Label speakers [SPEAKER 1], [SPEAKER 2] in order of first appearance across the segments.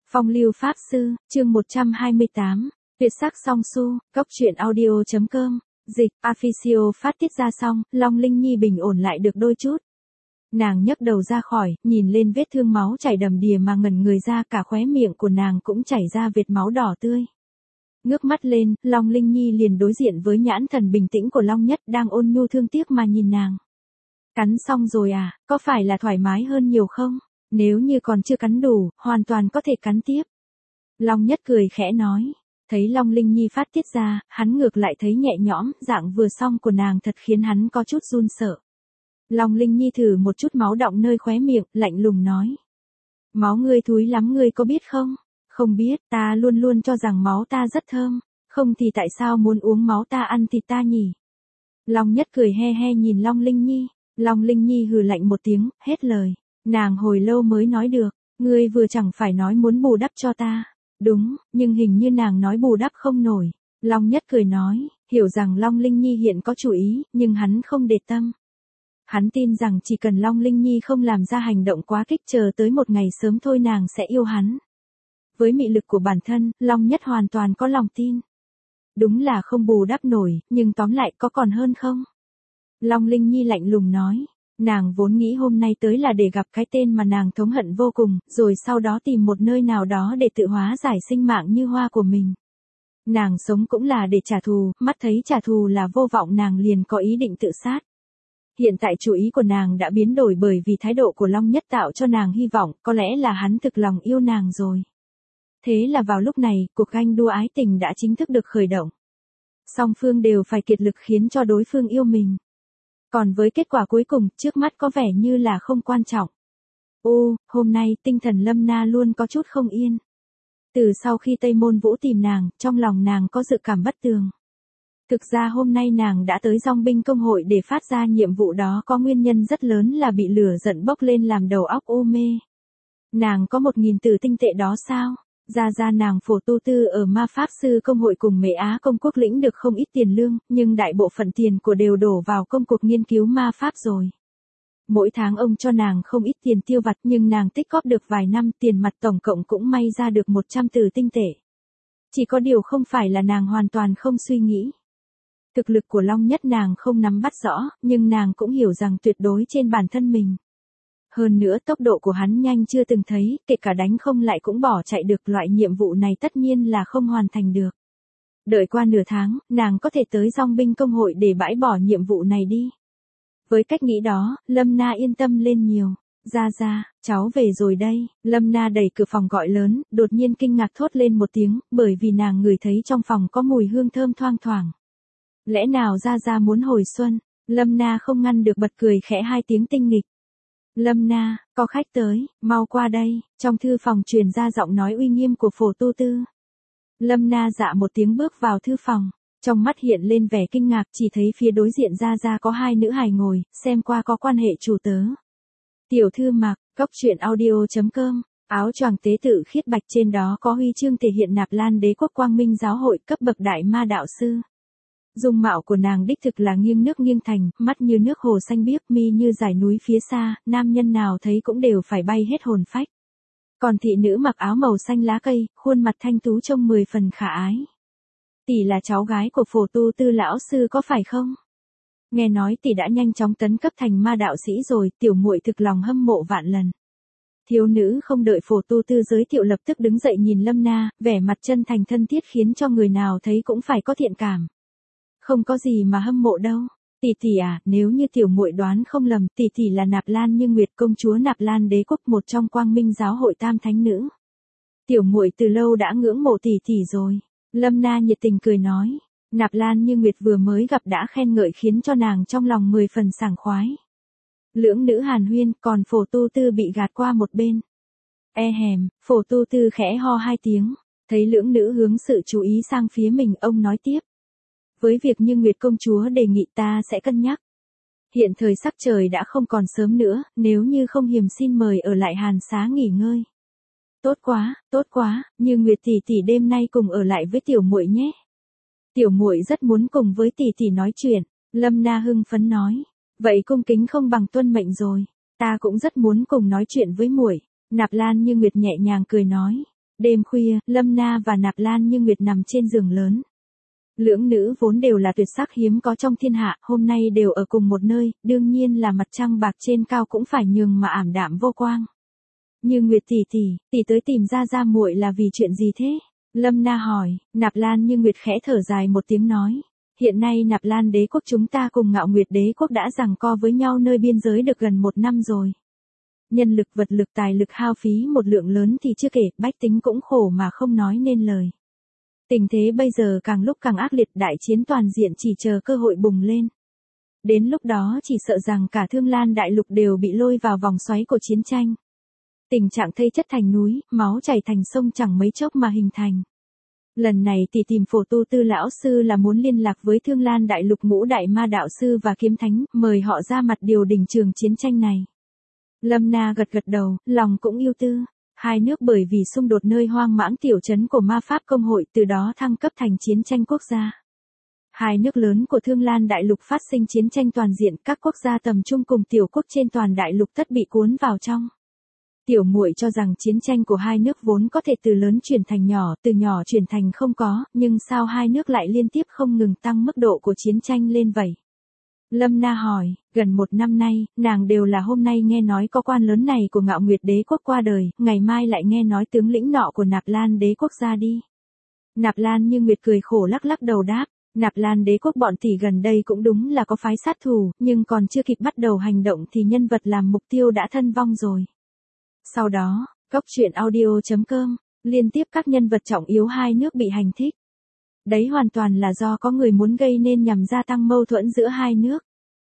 [SPEAKER 1] Phong lưu pháp sư, chương 128, tuyệt sắc song su, cốc truyện audio.com, dịch, official phát tiết ra xong, Long Linh Nhi bình ổn lại được đôi chút. Nàng nhấc đầu ra khỏi, nhìn lên vết thương máu chảy đầm đìa mà ngẩn người ra, cả khóe miệng của nàng cũng chảy ra vệt máu đỏ tươi. Ngước mắt lên, Long Linh Nhi liền đối diện với nhãn thần bình tĩnh của Long Nhất đang ôn nhu thương tiếc mà nhìn nàng. Cắn xong rồi à, có phải là thoải mái hơn nhiều không? Nếu như còn chưa cắn đủ, hoàn toàn có thể cắn tiếp. Long Nhất cười khẽ nói. Thấy Long Linh Nhi phát tiết ra, hắn ngược lại thấy nhẹ nhõm, dạng vừa xong của nàng thật khiến hắn có chút run sợ. Long Linh Nhi thử một chút máu đọng nơi khóe miệng, lạnh lùng nói. Máu ngươi thúi lắm, ngươi có biết không? Không biết, ta luôn luôn cho rằng máu ta rất thơm, không thì tại sao muốn uống máu ta ăn thịt ta nhỉ? Long Nhất cười he he nhìn Long Linh Nhi. Long Linh Nhi hừ lạnh một tiếng, hết lời. Nàng hồi lâu mới nói được, ngươi vừa chẳng phải nói muốn bù đắp cho ta. Đúng, nhưng hình như nàng nói bù đắp không nổi. Long Nhất cười nói, hiểu rằng Long Linh Nhi hiện có chủ ý, nhưng hắn không để tâm. Hắn tin rằng chỉ cần Long Linh Nhi không làm ra hành động quá kích, chờ tới một ngày sớm thôi nàng sẽ yêu hắn. Với mị lực của bản thân, Long Nhất hoàn toàn có lòng tin. Đúng là không bù đắp nổi, nhưng tóm lại có còn hơn không? Long Linh Nhi lạnh lùng nói. Nàng vốn nghĩ hôm nay tới là để gặp cái tên mà nàng thống hận vô cùng, rồi sau đó tìm một nơi nào đó để tự hóa giải sinh mạng như hoa của mình. Nàng sống cũng là để trả thù, mắt thấy trả thù là vô vọng nàng liền có ý định tự sát. Hiện tại chủ ý của nàng đã biến đổi bởi vì thái độ của Long Nhất tạo cho nàng hy vọng, có lẽ là hắn thực lòng yêu nàng rồi. Thế là vào lúc này, cuộc ganh đua ái tình đã chính thức được khởi động. Song phương đều phải kiệt lực khiến cho đối phương yêu mình. Còn với kết quả cuối cùng, trước mắt có vẻ như là không quan trọng. Hôm nay, tinh thần Lâm Na luôn có chút không yên. Từ sau khi Tây Môn Vũ tìm nàng, trong lòng nàng có dự cảm bất tường. Thực ra hôm nay nàng đã tới Dòng binh công hội để phát ra nhiệm vụ đó có nguyên nhân rất lớn là bị lửa giận bốc lên làm đầu óc u mê. Nàng có 1.000 tử tinh tệ đó sao? Ra nàng Phổ Tu Tư ở Ma Pháp Sư Công hội cùng Mễ Á Công quốc lĩnh được không ít tiền lương, nhưng đại bộ phận tiền của đều đổ vào công cuộc nghiên cứu ma pháp rồi. Mỗi tháng ông cho nàng không ít tiền tiêu vặt nhưng nàng tích góp được vài năm, tiền mặt tổng cộng cũng may ra được 100 tử tinh tệ. Chỉ có điều không phải là nàng hoàn toàn không suy nghĩ. Thực lực của Long Nhất nàng không nắm bắt rõ, nhưng nàng cũng hiểu rằng tuyệt đối trên bản thân mình. Hơn nữa tốc độ của hắn nhanh chưa từng thấy, kể cả đánh không lại cũng bỏ chạy được, loại nhiệm vụ này tất nhiên là không hoàn thành được. Đợi qua nửa tháng, nàng có thể tới Dòng binh công hội để bãi bỏ nhiệm vụ này đi. Với cách nghĩ đó, Lâm Na yên tâm lên nhiều. Ra, cháu về rồi đây. Lâm Na đẩy cửa phòng gọi lớn, đột nhiên kinh ngạc thốt lên một tiếng, bởi vì nàng ngửi thấy trong phòng có mùi hương thơm thoang thoảng. Lẽ nào Ra muốn hồi xuân? Lâm Na không ngăn được bật cười khẽ hai tiếng tinh nghịch. Lâm Na, có khách tới, mau qua đây. Trong thư phòng truyền ra giọng nói uy nghiêm của Phổ Tu Tư. Lâm Na dạ một tiếng bước vào thư phòng. Trong mắt hiện lên vẻ kinh ngạc, chỉ thấy phía đối diện Ra có hai nữ hài ngồi, xem qua có quan hệ chủ tớ. Tiểu thư mặc, cốc truyện audio.com, áo choàng tế tự khiết bạch, trên đó có huy chương thể hiện Nạp Lan Đế quốc Quang Minh giáo hội cấp bậc đại ma đạo sư. Dung mạo của nàng đích thực là nghiêng nước nghiêng thành, mắt như nước hồ xanh biếc, mi như dải núi phía xa, nam nhân nào thấy cũng đều phải bay hết hồn phách. Còn thị nữ mặc áo màu xanh lá cây, khuôn mặt thanh tú trông 10 phần khả ái. Tỷ là cháu gái của Phổ Tu Tư lão sư có phải không? Nghe nói tỷ đã nhanh chóng tấn cấp thành ma đạo sĩ rồi, tiểu muội thực lòng hâm mộ vạn lần. Thiếu nữ không đợi Phổ Tu Tư giới thiệu lập tức đứng dậy nhìn Lâm Na, vẻ mặt chân thành thân thiết khiến cho người nào thấy cũng phải có thiện cảm. Không có gì mà hâm mộ đâu. Tỷ à, nếu như tiểu muội đoán không lầm, tỷ là Nạp Lan Như Nguyệt, công chúa Nạp Lan Đế quốc, một trong Quang Minh giáo hội tam thánh nữ. Tiểu muội từ lâu đã ngưỡng mộ tỷ rồi. Lâm Na nhiệt tình cười nói. Nạp Lan Như Nguyệt vừa mới gặp đã khen ngợi khiến cho nàng trong lòng 10 phần sảng khoái. Lưỡng nữ hàn huyên, còn Phổ Tu Tư bị gạt qua một bên. Phổ Tu Tư khẽ ho hai tiếng, thấy lưỡng nữ hướng sự chú ý sang phía mình, ông nói tiếp. Với việc Như Nguyệt công chúa đề nghị ta sẽ cân nhắc. Hiện thời sắc trời đã không còn sớm nữa, nếu như không hiềm xin mời ở lại Hàn Xá nghỉ ngơi. Tốt quá, Như Nguyệt tỷ đêm nay cùng ở lại với tiểu muội nhé. Tiểu muội rất muốn cùng với tỷ nói chuyện. Lâm Na hưng phấn nói. Vậy cung kính không bằng tuân mệnh rồi. Ta cũng rất muốn cùng nói chuyện với muội. Nạp Lan Như Nguyệt nhẹ nhàng cười nói. Đêm khuya, Lâm Na và Nạp Lan Như Nguyệt nằm trên giường lớn. Lưỡng nữ vốn đều là tuyệt sắc hiếm có trong thiên hạ, hôm nay đều ở cùng một nơi, đương nhiên là mặt trăng bạc trên cao cũng phải nhường mà ảm đạm vô quang. Như Nguyệt tỷ tới tìm ra muội là vì chuyện gì thế? Lâm Na hỏi. Nạp Lan Như Nguyệt khẽ thở dài một tiếng nói. Hiện nay Nạp Lan đế quốc chúng ta cùng Ngạo Nguyệt đế quốc đã giằng co với nhau nơi biên giới được gần 1 năm rồi. Nhân lực vật lực tài lực hao phí một lượng lớn thì chưa kể, bách tính cũng khổ mà không nói nên lời. Tình thế bây giờ càng lúc càng ác liệt, đại chiến toàn diện chỉ chờ cơ hội bùng lên. Đến lúc đó chỉ sợ rằng cả Thương Lan đại lục đều bị lôi vào vòng xoáy của chiến tranh. Tình trạng thây chất thành núi, máu chảy thành sông chẳng mấy chốc mà hình thành. Lần này tỷ tìm Phổ Tu Tư lão sư là muốn liên lạc với Thương Lan đại lục Ngũ đại ma đạo sư và kiếm thánh, mời họ ra mặt điều đình trường chiến tranh này. Lâm Na gật đầu, lòng cũng yêu tư. Hai nước bởi vì xung đột nơi hoang mãng tiểu trấn của ma pháp công hội từ đó thăng cấp thành chiến tranh quốc gia. Hai nước lớn của Thương Lan đại lục phát sinh chiến tranh toàn diện, các quốc gia tầm trung cùng tiểu quốc trên toàn đại lục tất bị cuốn vào trong. Tiểu muội cho rằng chiến tranh của hai nước vốn có thể từ lớn chuyển thành nhỏ, từ nhỏ chuyển thành không có, nhưng sao hai nước lại liên tiếp không ngừng tăng mức độ của chiến tranh lên vậy? Lâm Na hỏi, gần 1 năm nay, nàng đều là hôm nay nghe nói có quan lớn này của Ngạo Nguyệt đế quốc qua đời, ngày mai lại nghe nói tướng lĩnh nọ của Nạp Lan đế quốc ra đi. Nạp Lan Như Nguyệt cười khổ lắc đầu đáp, Nạp Lan đế quốc bọn tỷ gần đây cũng đúng là có phái sát thủ, nhưng còn chưa kịp bắt đầu hành động thì nhân vật làm mục tiêu đã thân vong rồi. Sau đó, Cốc truyện audio.com, liên tiếp các nhân vật trọng yếu hai nước bị hành thích. Đấy hoàn toàn là do có người muốn gây nên nhằm gia tăng mâu thuẫn giữa hai nước.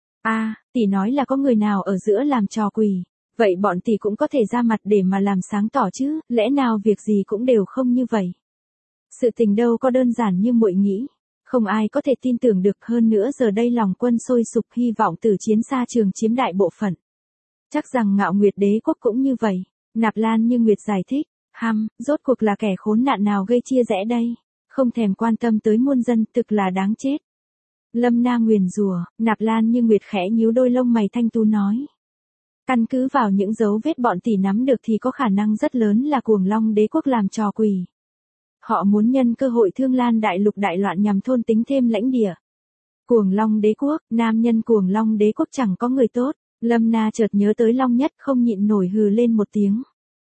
[SPEAKER 1] Tỷ nói là có người nào ở giữa làm trò quỷ, vậy bọn tỷ cũng có thể ra mặt để mà làm sáng tỏ chứ, lẽ nào việc gì cũng đều không như vậy. Sự tình đâu có đơn giản như muội nghĩ, không ai có thể tin tưởng được, hơn nữa giờ đây lòng quân sôi sục hy vọng Tử Chiến Sa Trường chiếm đại bộ phận. Chắc rằng Ngạo Nguyệt đế quốc cũng như vậy. Nạp Lan Như Nguyệt giải thích, rốt cuộc là kẻ khốn nạn nào gây chia rẽ đây, không thèm quan tâm tới muôn dân, thực là đáng chết. Lâm Na nguyền rủa. Nạp Lan Như Nguyệt khẽ nhíu đôi lông mày thanh tú nói. Căn cứ vào những dấu vết bọn tỷ nắm được thì có khả năng rất lớn là Cuồng Long đế quốc làm trò quỷ. Họ muốn nhân cơ hội Thương Lan đại lục đại loạn nhằm thôn tính thêm lãnh địa. Cuồng Long đế quốc, nam nhân Cuồng Long đế quốc chẳng có người tốt. Lâm Na chợt nhớ tới Long Nhất không nhịn nổi hừ lên một tiếng.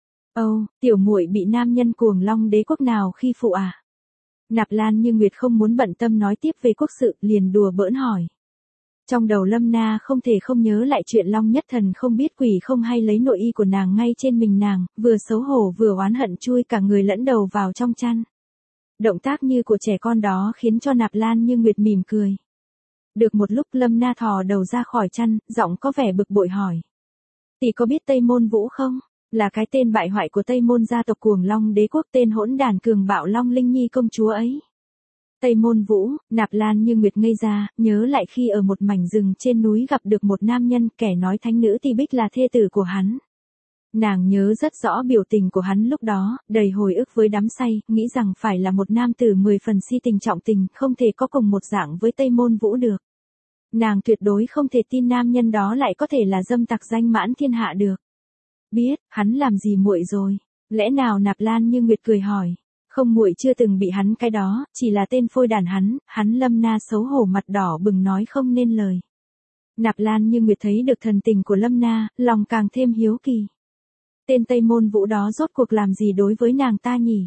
[SPEAKER 1] Tiểu muội bị nam nhân Cuồng Long đế quốc nào khi phụ à? Nạp Lan Như Nguyệt không muốn bận tâm nói tiếp về quốc sự, liền đùa bỡn hỏi. Trong đầu Lâm Na không thể không nhớ lại chuyện Long Nhất thần không biết quỷ không hay lấy nội y của nàng ngay trên mình nàng, vừa xấu hổ vừa oán hận chui cả người lẫn đầu vào trong chăn. Động tác như của trẻ con đó khiến cho Nạp Lan Như Nguyệt mỉm cười. Được một lúc Lâm Na thò đầu ra khỏi chăn, giọng có vẻ bực bội hỏi. Tỷ có biết Tây Môn Vũ không? Là cái tên bại hoại của Tây Môn gia tộc Cuồng Long đế quốc, tên hỗn đàn cường bạo Long Linh Nhi công chúa ấy. Tây Môn Vũ, Nạp Lan Như Nguyệt ngây ra, nhớ lại khi ở một mảnh rừng trên núi gặp được một nam nhân, kẻ nói thánh nữ Ti Bích là thê tử của hắn. Nàng nhớ rất rõ biểu tình của hắn lúc đó, đầy hồi ức với đắm say, nghĩ rằng phải là một nam tử 10 phần si tình trọng tình, không thể có cùng một dạng với Tây Môn Vũ được. Nàng tuyệt đối không thể tin nam nhân đó lại có thể là dâm tặc danh mãn thiên hạ được. Biết, hắn làm gì muội rồi? Lẽ nào? Nạp Lan Như Nguyệt cười hỏi. Không, muội chưa từng bị hắn cái đó, chỉ là tên phôi đàn hắn. Lâm Na xấu hổ mặt đỏ bừng nói không nên lời. Nạp Lan Như Nguyệt thấy được thần tình của Lâm Na, lòng càng thêm hiếu kỳ. Tên Tây Môn Vũ đó rốt cuộc làm gì đối với nàng ta nhỉ?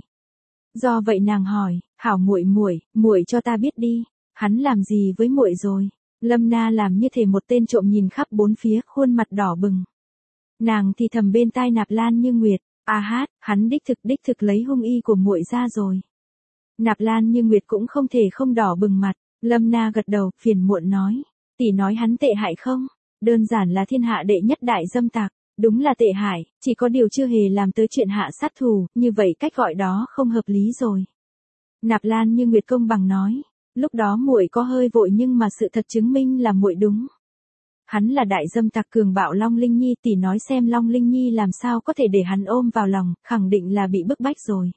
[SPEAKER 1] Do vậy nàng hỏi, hảo muội cho ta biết đi, hắn làm gì với muội rồi? Lâm Na làm như thể một tên trộm nhìn khắp bốn phía, khuôn mặt đỏ bừng. Nàng thì thầm bên tai Nạp Lan Như Nguyệt, hắn đích thực lấy hung y của muội ra rồi. Nạp Lan Như Nguyệt cũng không thể không đỏ bừng mặt. Lâm Na gật đầu, phiền muộn nói, tỷ nói hắn tệ hại không? Đơn giản là thiên hạ đệ nhất đại dâm tặc. Đúng là tệ hại, chỉ có điều chưa hề làm tới chuyện hạ sát thủ, như vậy cách gọi đó không hợp lý rồi. Nạp Lan Như Nguyệt công bằng nói, lúc đó muội có hơi vội nhưng mà sự thật chứng minh là muội đúng. Hắn là đại dâm tặc cường bạo Long Linh Nhi, tỷ nói xem Long Linh Nhi làm sao có thể để hắn ôm vào lòng, khẳng định là bị bức bách rồi.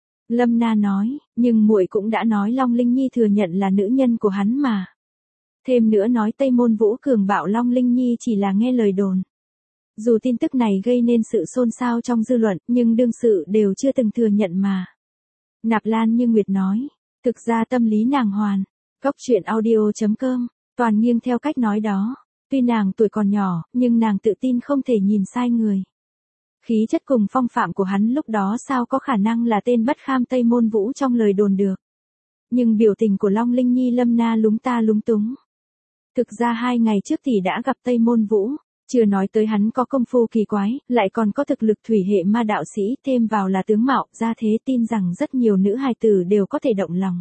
[SPEAKER 1] Lâm Na nói, nhưng muội cũng đã nói Long Linh Nhi thừa nhận là nữ nhân của hắn mà. Thêm nữa nói Tây Môn Vũ cường bạo Long Linh Nhi chỉ là nghe lời đồn. Dù tin tức này gây nên sự xôn xao trong dư luận, nhưng đương sự đều chưa từng thừa nhận mà. Nạp Lan Như Nguyệt nói, thực ra tâm lý nàng hoàn. Góc truyện audio.com, toàn nghiêng theo cách nói đó. Tuy nàng tuổi còn nhỏ, nhưng nàng tự tin không thể nhìn sai người. Khí chất cùng phong phạm của hắn lúc đó sao có khả năng là tên bất kham Tây Môn Vũ trong lời đồn được. Nhưng biểu tình của Long Linh Nhi Lâm Na lúng ta lúng túng. Thực ra 2 ngày trước thì đã gặp Tây Môn Vũ, chưa nói tới hắn có công phu kỳ quái, lại còn có thực lực thủy hệ ma đạo sĩ, thêm vào là tướng mạo, ra thế tin rằng rất nhiều nữ hài tử đều có thể động lòng.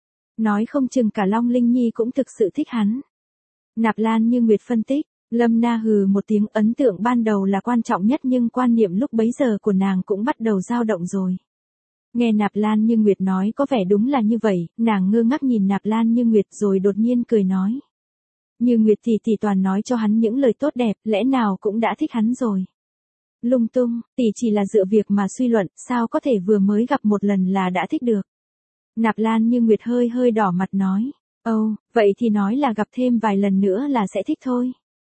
[SPEAKER 1] Nói không chừng cả Long Linh Nhi cũng thực sự thích hắn. Nạp Lan Như Nguyệt phân tích, Lâm Na hừ một tiếng, ấn tượng ban đầu là quan trọng nhất nhưng quan niệm lúc bấy giờ của nàng cũng bắt đầu dao động rồi. Nghe Nạp Lan Như Nguyệt nói có vẻ đúng là như vậy, nàng ngơ ngác nhìn Nạp Lan Như Nguyệt rồi đột nhiên cười nói. Như Nguyệt thì toàn nói cho hắn những lời tốt đẹp, lẽ nào cũng đã thích hắn rồi. Lung tung, tỷ chỉ là dựa việc mà suy luận, sao có thể vừa mới gặp một lần là đã thích được. Nạp Lan Như Nguyệt hơi đỏ mặt nói, vậy thì nói là gặp thêm vài lần nữa là sẽ thích thôi.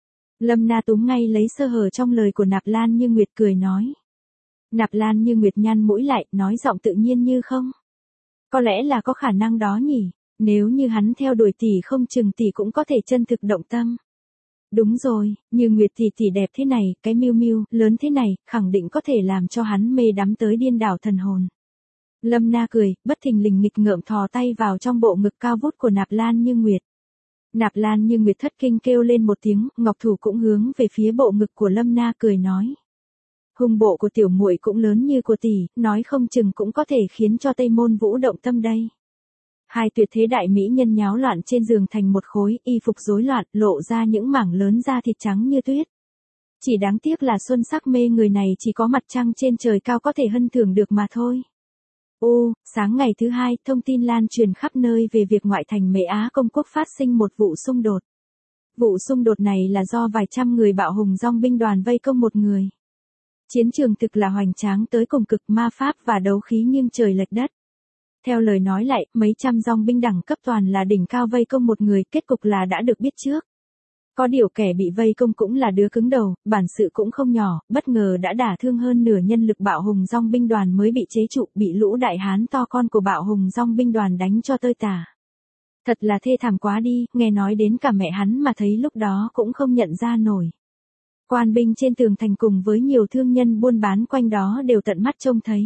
[SPEAKER 1] Lâm Na túm ngay lấy sơ hở trong lời của Nạp Lan Như Nguyệt cười nói. Nạp Lan Như Nguyệt nhăn mũi lại, nói giọng tự nhiên như không. Có lẽ là có khả năng đó nhỉ, nếu như hắn theo đuổi tỷ không chừng tỷ cũng có thể chân thực động tâm. Đúng rồi, Như Nguyệt tỷ đẹp thế này, cái miu miu lớn thế này, khẳng định có thể làm cho hắn mê đắm tới điên đảo thần hồn. Lâm Na cười, bất thình lình nghịch ngợm thò tay vào trong bộ ngực cao vút của Nạp Lan Như Nguyệt. Nạp Lan Như Nguyệt thất kinh kêu lên một tiếng, ngọc thủ cũng hướng về phía bộ ngực của Lâm Na cười nói. Hung bộ của tiểu muội cũng lớn như của tỷ, nói không chừng cũng có thể khiến cho Tây Môn Vũ động tâm đây. Hai tuyệt thế đại mỹ nhân nháo loạn trên giường thành một khối, y phục rối loạn, lộ ra những mảng lớn da thịt trắng như tuyết. Chỉ đáng tiếc là xuân sắc mê người này chỉ có mặt trăng trên trời cao có thể hân thưởng được mà thôi. Sáng ngày thứ 2, thông tin lan truyền khắp nơi về việc ngoại thành Mễ Á Công Quốc phát sinh một vụ xung đột. Vụ xung đột này là do vài trăm người bạo hùng dong binh đoàn vây công một người. Chiến trường thực là hoành tráng tới cùng cực, ma pháp và đấu khí nghiêng trời lệch đất. Theo lời nói lại, mấy trăm dong binh đẳng cấp toàn là đỉnh cao vây công một người, kết cục là đã được biết trước. Có điều kẻ bị vây công cũng là đứa cứng đầu, bản sự cũng không nhỏ, bất ngờ đã đả thương hơn nửa nhân lực bạo hùng dong binh đoàn mới bị chế trụ, bị lũ đại hán to con của bạo hùng dong binh đoàn đánh cho tơi tả. Thật là thê thảm quá đi, nghe nói đến cả mẹ hắn mà thấy lúc đó cũng không nhận ra nổi. Quan binh trên tường thành cùng với nhiều thương nhân buôn bán quanh đó đều tận mắt trông thấy.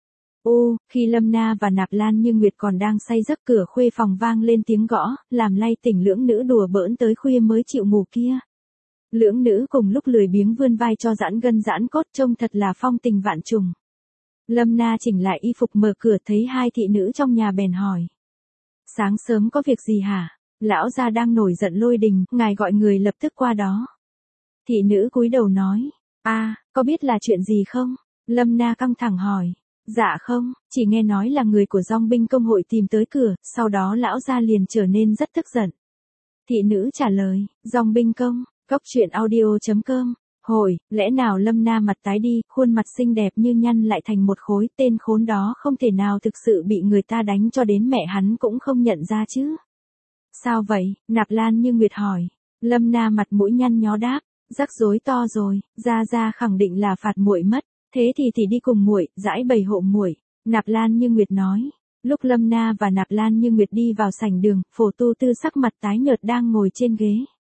[SPEAKER 1] Khi Lâm Na và Nạp Lan Như Nguyệt còn đang say giấc, cửa khuê phòng vang lên tiếng gõ, làm lay tỉnh lưỡng nữ đùa bỡn tới khuya mới chịu ngủ kia. Lưỡng nữ cùng lúc lười biếng vươn vai cho giãn gân giãn cốt, trông thật là phong tình vạn trùng. Lâm Na chỉnh lại y phục mở cửa thấy hai thị nữ trong nhà bèn hỏi. Sáng sớm có việc gì hả? Lão gia đang nổi giận lôi đình, ngài gọi người lập tức qua đó. Thị nữ cúi đầu nói. Có biết là chuyện gì không? Lâm Na căng thẳng hỏi. Dạ không, chỉ nghe nói là người của dong binh công hội tìm tới cửa, sau đó lão gia liền trở nên rất tức giận. Thị nữ trả lời, dong binh công, góc truyện audio.com, lẽ nào Lâm Na mặt tái đi, khuôn mặt xinh đẹp như nhăn lại thành một khối, tên khốn đó không thể nào thực sự bị người ta đánh cho đến mẹ hắn cũng không nhận ra chứ. Sao vậy? Nạp Lan Như Nguyệt hỏi. Lâm Na mặt mũi nhăn nhó đáp, rắc rối to rồi, gia khẳng định là phạt muội mất. Thế thì đi cùng muội, giải bày hộ muội. Nạp Lan Như Nguyệt nói. Lúc Lâm Na và Nạp Lan Như Nguyệt đi vào sảnh đường, Phổ Tu Tư sắc mặt tái nhợt đang ngồi trên ghế.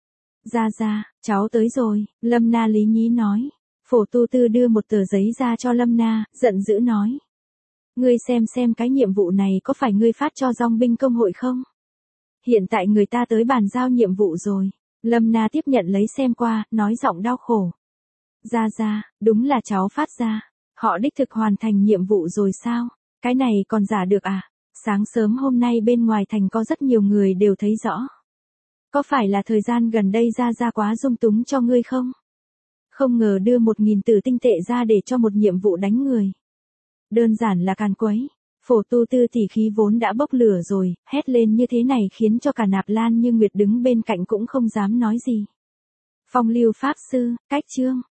[SPEAKER 1] Gia, cháu tới rồi, Lâm Na lý nhí nói. Phổ Tu Tư đưa một tờ giấy ra cho Lâm Na, giận dữ nói. Ngươi xem cái nhiệm vụ này có phải ngươi phát cho dong binh công hội không? Hiện tại người ta tới bàn giao nhiệm vụ rồi. Lâm Na tiếp nhận lấy xem qua, nói giọng đau khổ. Gia, đúng là cháu phát ra. Họ đích thực hoàn thành nhiệm vụ rồi sao? Cái này còn giả được à? Sáng sớm hôm nay bên ngoài thành có rất nhiều người đều thấy rõ. Có phải là thời gian gần đây Gia quá dung túng cho ngươi không? Không ngờ đưa 1.000 tử tinh tệ ra để cho một nhiệm vụ đánh người. Đơn giản là càn quấy. Phổ Tu Tư tỷ khí vốn đã bốc lửa rồi, hét lên như thế này khiến cho cả Nạp Lan Như Nguyệt đứng bên cạnh cũng không dám nói gì. Phong Lưu Pháp Sư, cách chương.